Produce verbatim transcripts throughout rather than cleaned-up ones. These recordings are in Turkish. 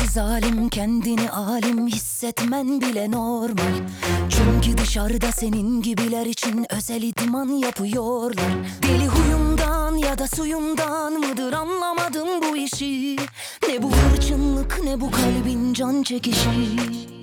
zalim, kendini alim hissetmen bile normal. Çünkü dışarıda senin gibiler için özel idman yapıyorlar. Deli huyundan ya da suyundan mıdır anlamadım bu işi. Ne bu hırçınlık ne bu kalbin can çekişi.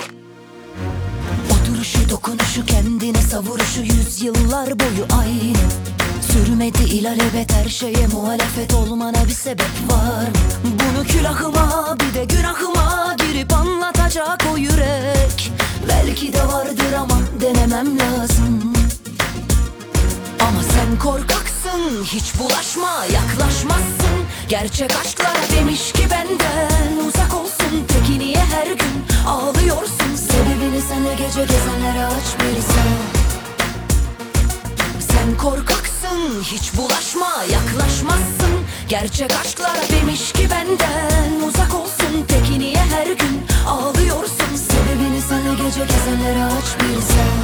Oturuşu dokunuşu kendine savuruşu yüzyıllar boyu aynı. Sürmedi ilelebet her şeye muhalefet olmana bir sebep var mı? Bunu külahıma bir de günahıma girip anlatacak o yürek belki de vardır ama denemem lazım. Ama sen korkaksın, hiç bulaşma, yaklaşmazsın. Gerçek aşklar demiş ki benden uzak olsun. Peki niye her gün ağlıyorsun? Sebebini sana gece gezenlere aç bir sen. Sen korkaksın, hiç bulaşma, yaklaşmazsın. Gerçek aşklar demiş ki benden uzak olsun. Peki niye her gün ağlıyorsun? Sebebini sana gece gezenlere aç bir sen.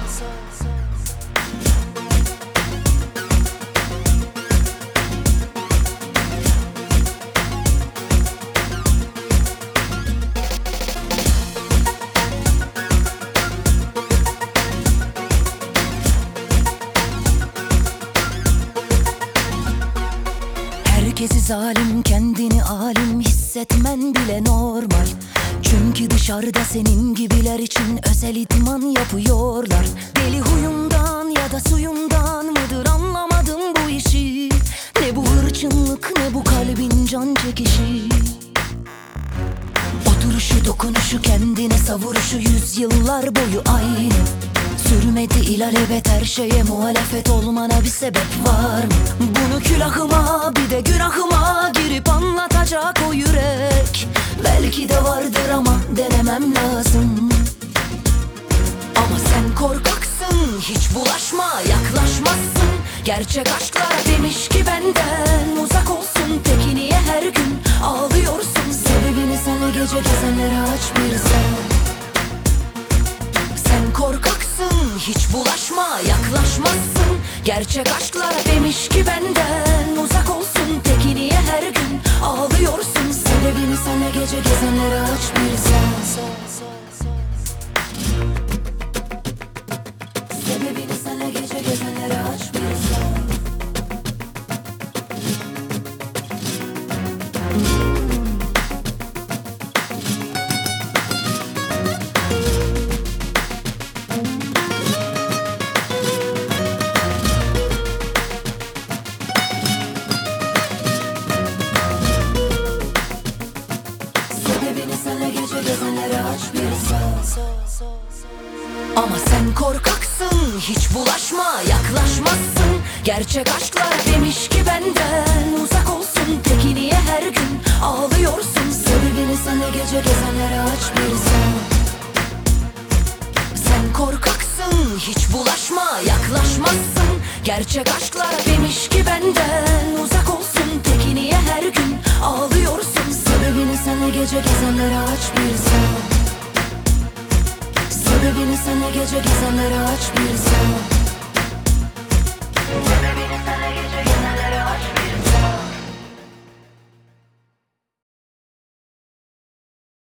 Herkesi zalim, kendini alim hissetmen bile normal. Çünkü dışarıda senin gibiler için özel idman yapıyorlar. Deli huyundan ya da suyundan mıdır anlamadım bu işi. Ne bu hırçınlık ne bu kalbin can çekişi. Oturuşu dokunuşu kendine savuruşu yüzyıllar boyu aynı. Sürmedi ilelebet her şeye muhalefet olmana bir sebep var mı? Bunu külahıma bir de günahıma girip anlatacak o yürek belki de vardır ama denemem lazım. Ama sen korkaksın, hiç bulaşma, yaklaşmazsın. Gerçek aşklar demiş ki benden uzak olsun. Peki niye her gün ağlıyorsun? Sebebini sana gece gezenlere aç bir sen. Sen korkaksın, hiç bulaşma, yaklaşmazsın. Gerçek aşklar demiş ki benden uzak olsun. Peki niye her gün ağlıyorsun? Sebebini sana gece gezenlere aç bir sen. Sebebini sana gece gezenlere aç bir sen. Sana gece gezenlere aç bir sen. Ama sen korkaksın, hiç bulaşma, yaklaşmazsın. Gerçek aşklar demiş ki benden uzak olsun. Peki niye her gün ağlıyorsun? Sebebini sana gece gezenlere aç bir sen. Sen korkaksın, hiç bulaşma, yaklaşmazsın. Gerçek aşklar demiş ki benden uzak olsun. Peki niye her gün ağlıyorsun? Sebebini sana gece gezenlere aç bir sen. Sebebini sana gece gezenlere aç bir sen. Sebebini sana gece gezenlere aç bir sen.